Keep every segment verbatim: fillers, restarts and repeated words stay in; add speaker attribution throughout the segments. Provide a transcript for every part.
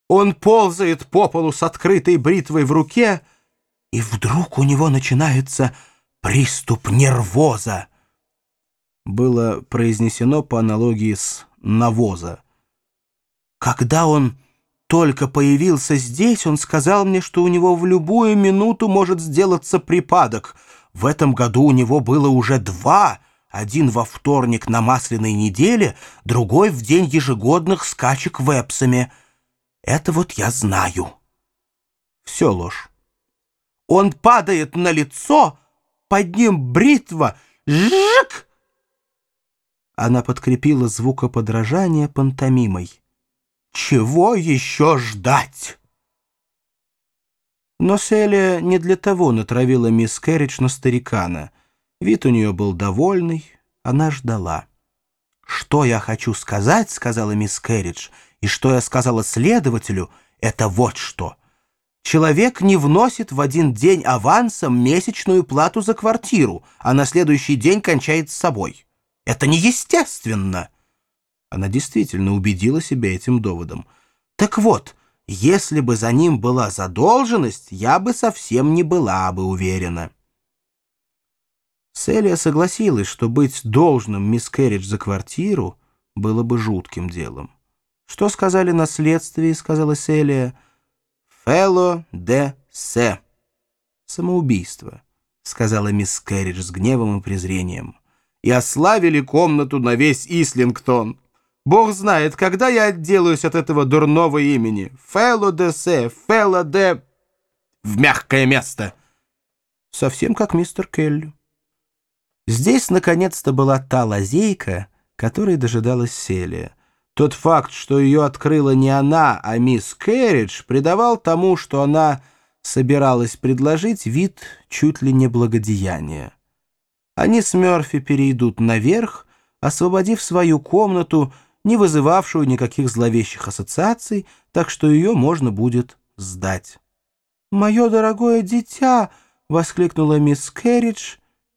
Speaker 1: Он ползает по полу с открытой бритвой в руке, и вдруг у него начинается приступ нервоза. Было произнесено по аналогии с навоза. Когда он только появился здесь, он сказал мне, что у него в любую минуту может сделаться припадок. В этом году у него было уже два, один во вторник на Масляной неделе, другой в день ежегодных скачек в Эпсоме. Это вот я знаю. Все ложь. Он падает на лицо, под ним бритва. Жик! Она подкрепила звукоподражание пантомимой. Чего еще ждать? Но Селия не для того натравила мисс Керридж на старикана. Вид у нее был довольный, она ждала. «Что я хочу сказать, — сказала мисс Керридж, — и что я сказала следователю, это вот что. Человек не вносит в один день авансом месячную плату за квартиру, а на следующий день кончает с собой. Это неестественно». Она действительно убедила себя этим доводом. «Так вот, если бы за ним была задолженность, я бы совсем не была бы уверена». Селия согласилась, что быть должным мисс Керридж за квартиру было бы жутким делом. «Что сказали на следствии?» — сказала Селия. «Фелло де се». «Самоубийство», — сказала мисс Керридж с гневом и презрением. «И ославили комнату на весь Ислингтон. Бог знает, когда я отделаюсь от этого дурного имени. Фелло де се, Фелло де... в мягкое место». Совсем как мистер Келли. Здесь, наконец-то, была та лазейка, которой дожидалась Селия. Тот факт, что ее открыла не она, а мисс Керридж, придавал тому, что она собиралась предложить, вид чуть ли не благодеяния. Они с Мёрфи перейдут наверх, освободив свою комнату, не вызывавшую никаких зловещих ассоциаций, так что ее можно будет сдать. «Мое дорогое дитя!» — воскликнула мисс Керридж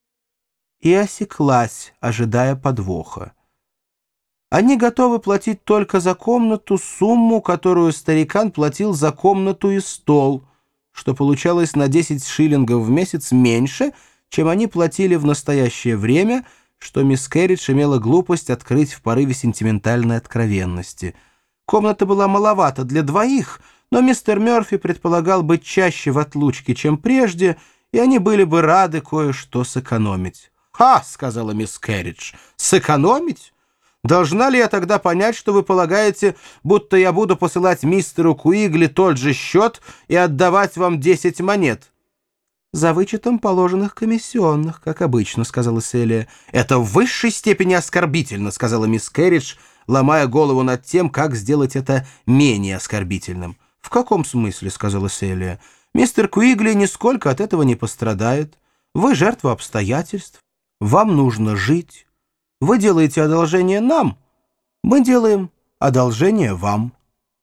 Speaker 1: и осеклась, ожидая подвоха. Они готовы платить только за комнату сумму, которую старикан платил за комнату и стол, что получалось на десять шиллингов в месяц меньше, чем они платили в настоящее время, что мисс Керридж имела глупость открыть в порыве сентиментальной откровенности. Комната была маловата для двоих, но мистер Мёрфи предполагал быть чаще в отлучке, чем прежде, и они были бы рады кое-что сэкономить. «Ха!» — сказала мисс Керридж. «Сэкономить? Должна ли я тогда понять, что вы полагаете, будто я буду посылать мистеру Куигли тот же счет и отдавать вам десять монет?» «За вычетом положенных комиссионных, как обычно», — сказала Селия. «Это в высшей степени оскорбительно», — сказала мисс Керридж, ломая голову над тем, как сделать это менее оскорбительным. «В каком смысле?» — сказала Селия. «Мистер Куигли нисколько от этого не пострадает. Вы жертва обстоятельств. Вам нужно жить. Вы делаете одолжение нам. Мы делаем одолжение вам».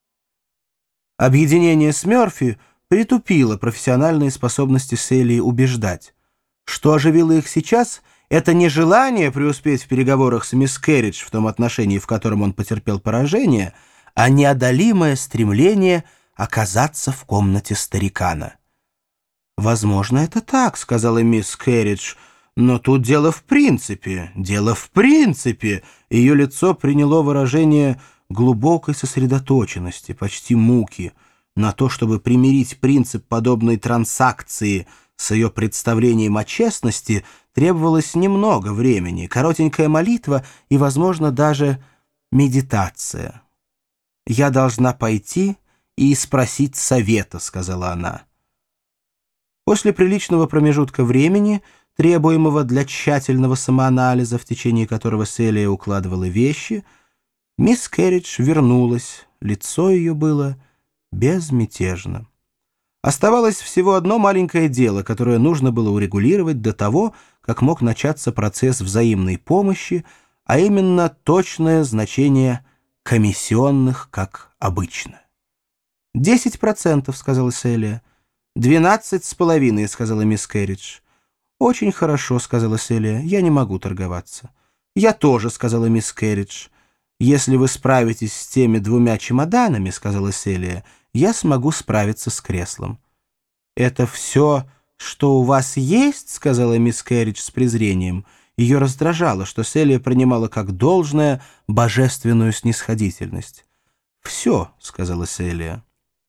Speaker 1: Объединение с Мёрфи притупило профессиональные способности Селии убеждать. Что оживило их сейчас, это не желание преуспеть в переговорах с мисс Керридж в том отношении, в котором он потерпел поражение, а неодолимое стремление оказаться в комнате старикана. «Возможно, это так», — сказала мисс Керридж, — «но тут дело в принципе, дело в принципе». Ее лицо приняло выражение глубокой сосредоточенности, почти муки. На то, чтобы примирить принцип подобной транзакции с ее представлением о честности, требовалось немного времени, коротенькая молитва и, возможно, даже медитация. «Я должна пойти и спросить совета», — сказала она. После приличного промежутка времени, требуемого для тщательного самоанализа, в течение которого Селия укладывала вещи, мисс Керридж вернулась, лицо ее было безмятежно. Оставалось всего одно маленькое дело, которое нужно было урегулировать до того, как мог начаться процесс взаимной помощи, а именно точное значение комиссионных, как обычно. «Десять процентов», — сказала Селия. «Двенадцать с половиной», — сказала мисс Керридж. «Очень хорошо», — сказала Селия. «Я не могу торговаться». «Я тоже», — сказала мисс Керридж. «Если вы справитесь с теми двумя чемоданами», — сказала Селия, я смогу справиться с креслом». «Это все, что у вас есть?» — сказала мисс Керридж с презрением. Ее раздражало, что Селия принимала как должное божественную снисходительность. «Все», — сказала Селия.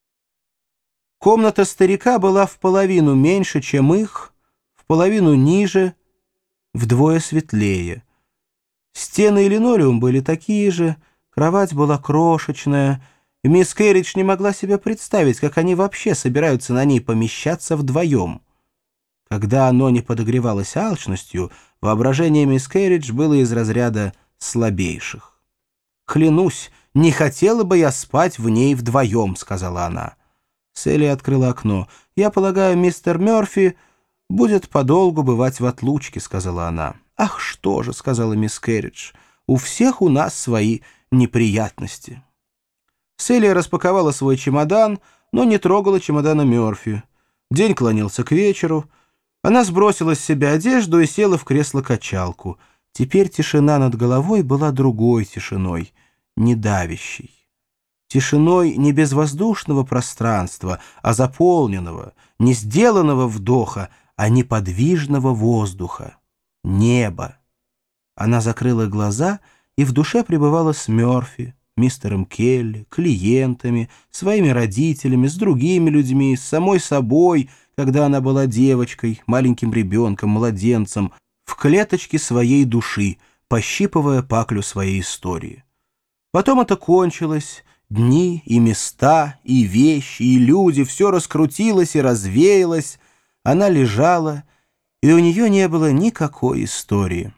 Speaker 1: Комната старика была в половину меньше, чем их, в половину ниже, вдвое светлее. Стены и линолеум были такие же, кровать была крошечная, и мисс Керридж не могла себе представить, как они вообще собираются на ней помещаться вдвоем. Когда оно не подогревалось алчностью, воображение мисс Керридж было из разряда слабейших. «Клянусь, не хотела бы я спать в ней вдвоем», — сказала она. Селия открыла окно. «Я полагаю, мистер Мёрфи будет подолгу бывать в отлучке», — сказала она. «Ах, что же», — сказала мисс Керридж, — «у всех у нас свои неприятности». Селия распаковала свой чемодан, но не трогала чемодана Мёрфи. День клонился к вечеру. Она сбросила с себя одежду и села в кресло-качалку. Теперь тишина над головой была другой тишиной, не давящей. Тишиной не безвоздушного пространства, а заполненного, не сделанного вдоха, а неподвижного воздуха. Небо. Она закрыла глаза и в душе пребывала с Мёрфи, мистером Келли, клиентами, своими родителями, с другими людьми, с самой собой, когда она была девочкой, маленьким ребенком, младенцем, в клеточке своей души, пощипывая паклю своей истории. Потом это кончилось, дни и места, и вещи, и люди, все раскрутилось и развеялось, она лежала, и у нее не было никакой истории.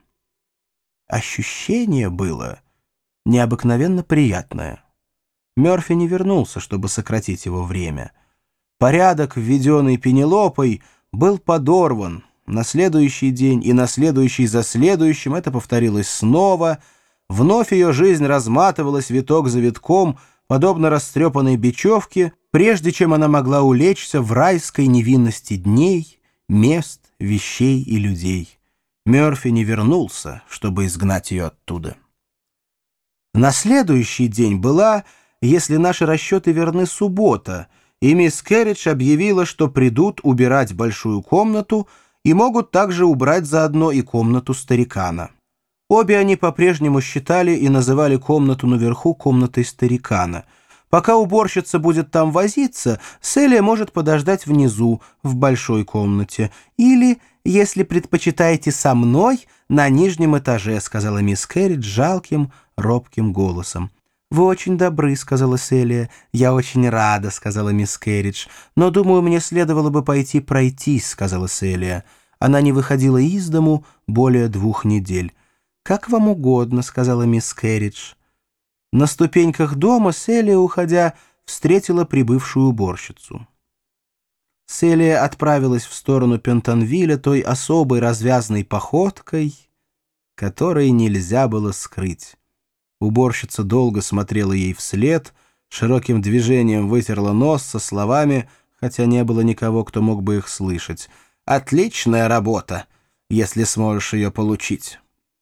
Speaker 1: Ощущение было необыкновенно приятное. Мёрфи не вернулся, чтобы сократить его время. Порядок, введенный Пенелопой, был подорван. На следующий день и на следующий за следующим это повторилось снова. Вновь ее жизнь разматывалась виток за витком, подобно растрепанной бечевке, прежде чем она могла улечься в райской невинности дней, мест, вещей и людей. Мёрфи не вернулся, чтобы изгнать ее оттуда. На следующий день была, если наши расчеты верны, суббота, и мисс Керридж объявила, что придут убирать большую комнату и могут также убрать заодно и комнату старикана. Обе они по-прежнему считали и называли комнату наверху комнатой старикана. Пока уборщица будет там возиться, Селия может подождать внизу, в большой комнате. Или, если предпочитаете, со мной на нижнем этаже, сказала мисс Керридж жалким, робким голосом. «Вы очень добры», — сказала Селия. «Я очень рада», — сказала мисс Керридж. «Но, думаю, мне следовало бы пойти пройтись», — сказала Селия. Она не выходила из дому более двух недель. «Как вам угодно», — сказала мисс Керридж. На ступеньках дома Селия, уходя, встретила прибывшую уборщицу. Селия отправилась в сторону Пентонвилля той особой развязной походкой, которой нельзя было скрыть. Уборщица долго смотрела ей вслед, широким движением вытерла нос со словами, хотя не было никого, кто мог бы их слышать. «Отличная работа, если сможешь ее получить».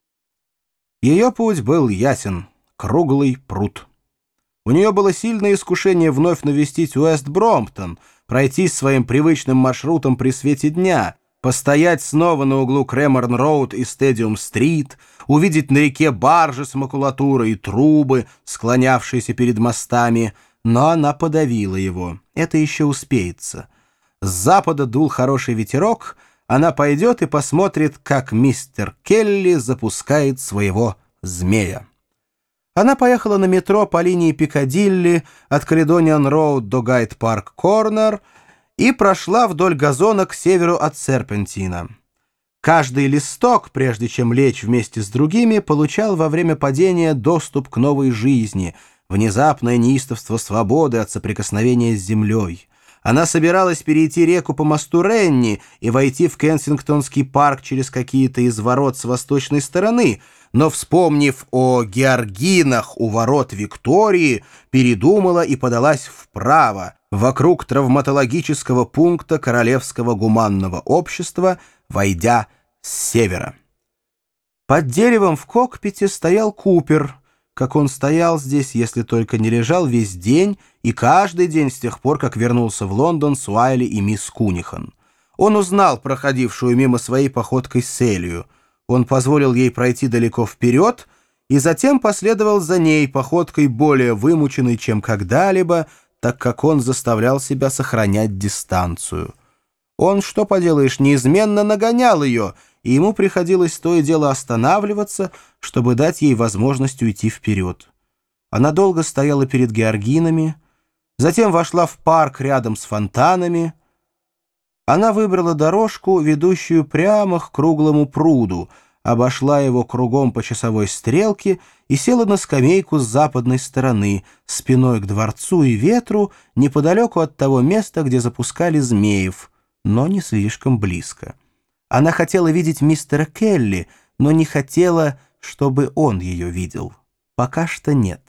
Speaker 1: Ее путь был ясен, круглый пруд. У нее было сильное искушение вновь навестить Уэст-Бромптон, пройтись своим привычным маршрутом при свете дня, постоять снова на углу Креморн-Роуд и Стадиум-Стрит, увидеть на реке баржи с макулатурой и трубы, склонявшиеся перед мостами, но она подавила его. Это еще успеется. С запада дул хороший ветерок, она пойдет и посмотрит, как мистер Келли запускает своего змея. Она поехала на метро по линии Пикадилли от Каледониан-Роуд до Гайд-Парк-Корнер и прошла вдоль газона к северу от Серпентина. Каждый листок, прежде чем лечь вместе с другими, получал во время падения доступ к новой жизни, внезапное неистовство свободы от соприкосновения с землей. Она собиралась перейти реку по мосту Ренни и войти в Кенсингтонский парк через какие-то из ворот с восточной стороны, но, вспомнив о георгинах у ворот Виктории, передумала и подалась вправо, вокруг травматологического пункта Королевского гуманного общества, войдя с севера. Под деревом в кокпите стоял Купер, как он стоял здесь, если только не лежал, весь день и каждый день с тех пор, как вернулся в Лондон с Уайли и мисс Кунихан. Он узнал проходившую мимо своей походкой Селию. Он позволил ей пройти далеко вперед и затем последовал за ней походкой более вымученной, чем когда-либо, так как он заставлял себя сохранять дистанцию. Он, что поделаешь, неизменно нагонял ее, и ему приходилось то и дело останавливаться, чтобы дать ей возможность уйти вперед. Она долго стояла перед Георгинами, затем вошла в парк рядом с фонтанами. Она выбрала дорожку, ведущую прямо к круглому пруду, обошла его кругом по часовой стрелке и села на скамейку с западной стороны, спиной к дворцу и ветру, неподалеку от того места, где запускали змеев, но не слишком близко. Она хотела видеть мистера Келли, но не хотела, чтобы он ее видел. Пока что нет.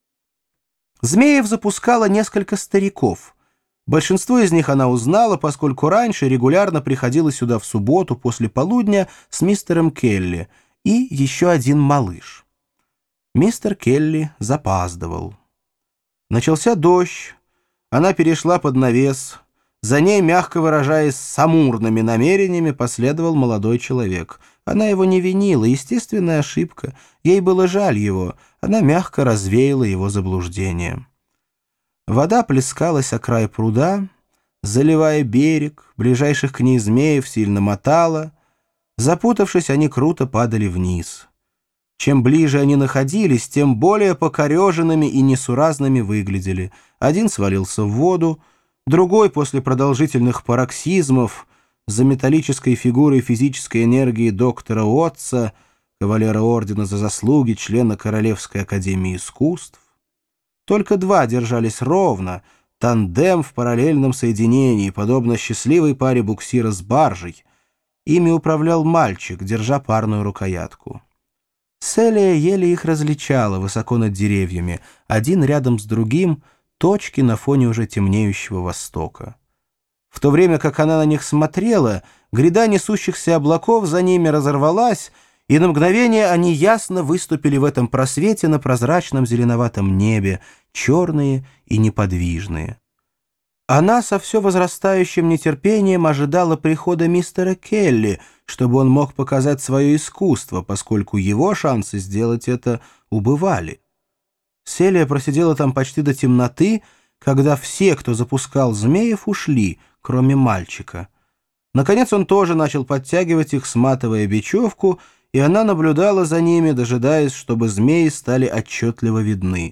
Speaker 1: Змеев запускало несколько стариков. Большинство из них она узнала, поскольку раньше регулярно приходила сюда в субботу после полудня с мистером Келли и еще один малыш. Мистер Келли запаздывал. Начался дождь. Она перешла под навес. За ней, мягко выражаясь, с амурными намерениями последовал молодой человек. Она его не винила, естественная ошибка. Ей было жаль его. Она мягко развеяла его заблуждение. Вода плескалась о край пруда, заливая берег, ближайших к ней змеев сильно мотала. Запутавшись, они круто падали вниз. Чем ближе они находились, тем более покореженными и несуразными выглядели. Один свалился в воду, другой после продолжительных пароксизмов за металлической фигурой физической энергии доктора Уотса, кавалера ордена за заслуги, члена Королевской академии искусств. Только два держались ровно, тандем в параллельном соединении, подобно счастливой паре буксира с баржей. Ими управлял мальчик, держа парную рукоятку. Селия еле их различала высоко над деревьями, один рядом с другим — точки на фоне уже темнеющего востока. В то время как она на них смотрела, гряда несущихся облаков за ними разорвалась, и на мгновение они ясно выступили в этом просвете на прозрачном зеленоватом небе, черные и неподвижные. Она со все возрастающим нетерпением ожидала прихода мистера Келли, чтобы он мог показать свое искусство, поскольку его шансы сделать это убывали. Селия просидела там почти до темноты, когда все, кто запускал змеев, ушли, кроме мальчика. Наконец он тоже начал подтягивать их, сматывая бечевку, и она наблюдала за ними, дожидаясь, чтобы змеи стали отчетливо видны.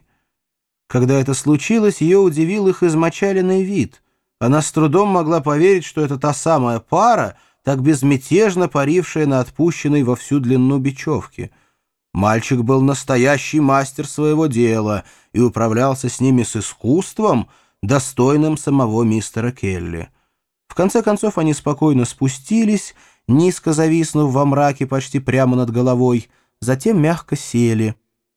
Speaker 1: Когда это случилось, ее удивил их измочаленный вид. Она с трудом могла поверить, что это та самая пара, так безмятежно парившая на отпущенной во всю длину бечевке. Мальчик был настоящий мастер своего дела и управлялся с ними с искусством, достойным самого мистера Келли. В конце концов они спокойно спустились, низко зависнув во мраке почти прямо над головой, затем мягко сели.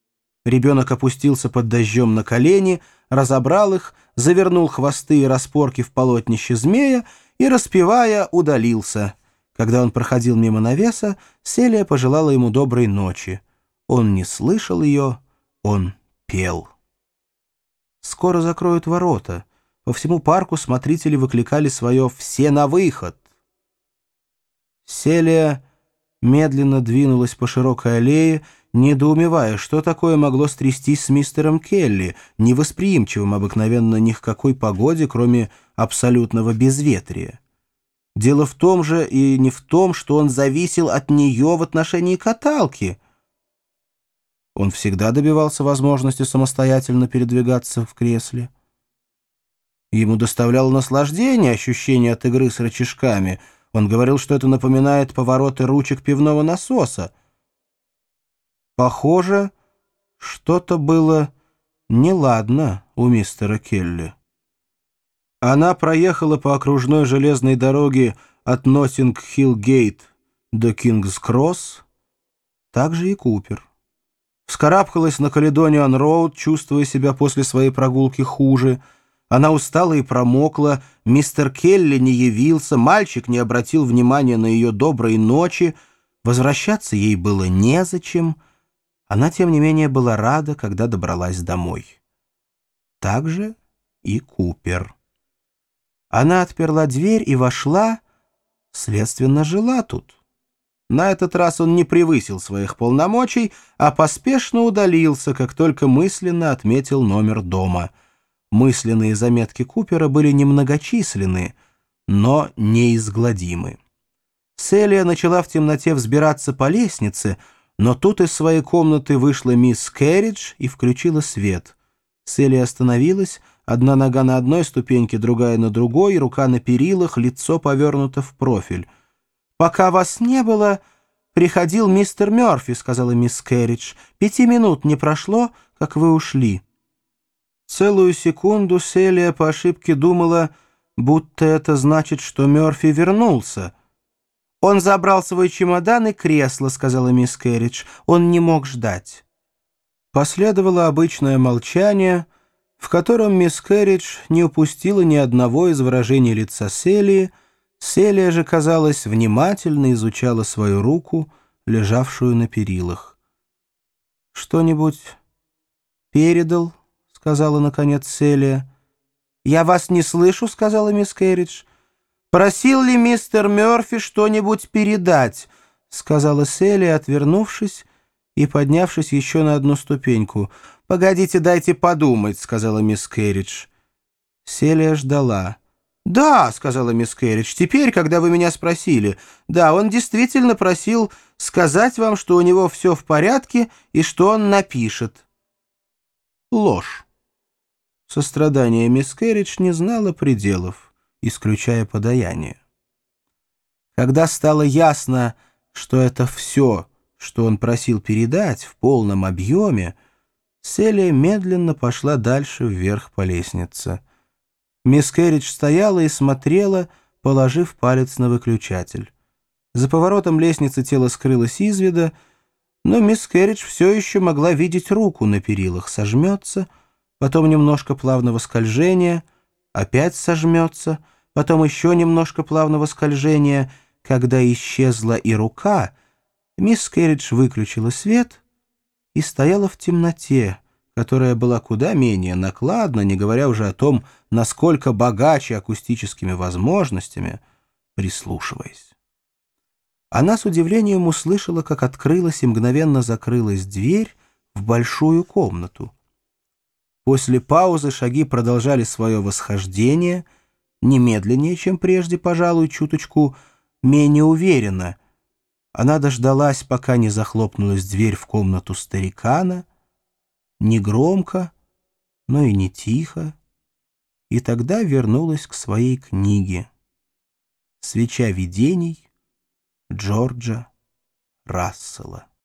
Speaker 1: Ребенок опустился под дождем на колени, разобрал их, завернул хвосты и распорки в полотнище змея и, распевая, удалился. Когда он проходил мимо навеса, Селия пожелала ему доброй ночи. Он не слышал ее, он пел. Скоро закроют ворота. По всему парку смотрители выкликали свое «все на выход». Селия медленно двинулась по широкой аллее, недоумевая, что такое могло стрястись с мистером Келли, невосприимчивым обыкновенно ни к какой погоде, кроме абсолютного безветрия. Дело в том же и не в том, что он зависел от нее в отношении каталки. Он всегда добивался возможности самостоятельно передвигаться в кресле. Ему доставляло наслаждение ощущение от игры с рычажками. Он говорил, что это напоминает повороты ручек пивного насоса. Похоже, что-то было неладно у мистера Келли. Она проехала по окружной железной дороге от Ноттинг-Хилл-Гейт до Кингс-Кросс, также и Купер. Вскарабкалась на Каледониан-Роуд, чувствуя себя после своей прогулки хуже. Она устала и промокла, мистер Келли не явился, мальчик не обратил внимания на ее доброй ночи, возвращаться ей было незачем. Она, тем не менее, была рада, когда добралась домой. Так же и Купер. Она отперла дверь и вошла, следственно, жила тут. На этот раз он не превысил своих полномочий, а поспешно удалился, как только мысленно отметил номер дома. Мысленные заметки Купера были немногочисленны, но неизгладимы. Селия начала в темноте взбираться по лестнице, но тут из своей комнаты вышла мисс Керридж и включила свет. Селия остановилась, одна нога на одной ступеньке, другая на другой, рука на перилах, лицо повернуто в профиль. «Пока вас не было, приходил мистер Мёрфи», — сказала мисс Керридж. «Пяти минут не прошло, как вы ушли». Целую секунду Селия по ошибке думала, будто это значит, что Мёрфи вернулся. «Он забрал свой чемодан и кресло», — сказала мисс Керридж. «Он не мог ждать». Последовало обычное молчание, в котором мисс Керридж не упустила ни одного из выражений лица Селии. Селия же, казалось, внимательно изучала свою руку, лежавшую на перилах. «Что-нибудь передал?» — сказала, наконец, Селия. «Я вас не слышу», — сказала мисс Керридж. «Просил ли мистер Мёрфи что-нибудь передать?» — сказала Селия, отвернувшись и поднявшись еще на одну ступеньку. «Погодите, дайте подумать», — сказала мисс Керридж. Селия ждала. «Да», — сказала мисс Керридж, — «теперь, когда вы меня спросили. Да, он действительно просил сказать вам, что у него все в порядке и что он напишет». Ложь. Сострадание мисс Керридж не знало пределов, исключая подаяние. Когда стало ясно, что это все, что он просил передать в полном объеме, Селия медленно пошла дальше вверх по лестнице. Мисс Керридж стояла и смотрела, положив палец на выключатель. За поворотом лестницы тело скрылось из вида, но мисс Керридж все еще могла видеть руку на перилах, сожмется, потом немножко плавного скольжения, опять сожмется, потом еще немножко плавного скольжения. Когда исчезла и рука, мисс Керридж выключила свет и стояла в темноте, которая была куда менее накладна, не говоря уже о том, насколько богаче акустическими возможностями, прислушиваясь. Она с удивлением услышала, как открылась и мгновенно закрылась дверь в большую комнату. После паузы шаги продолжали свое восхождение, немедленнее, чем прежде, пожалуй, чуточку менее уверенно. Она дождалась, пока не захлопнулась дверь в комнату старикана, не громко, но и не тихо, и тогда вернулась к своей книге «Свеча видений» Джорджа Рассела.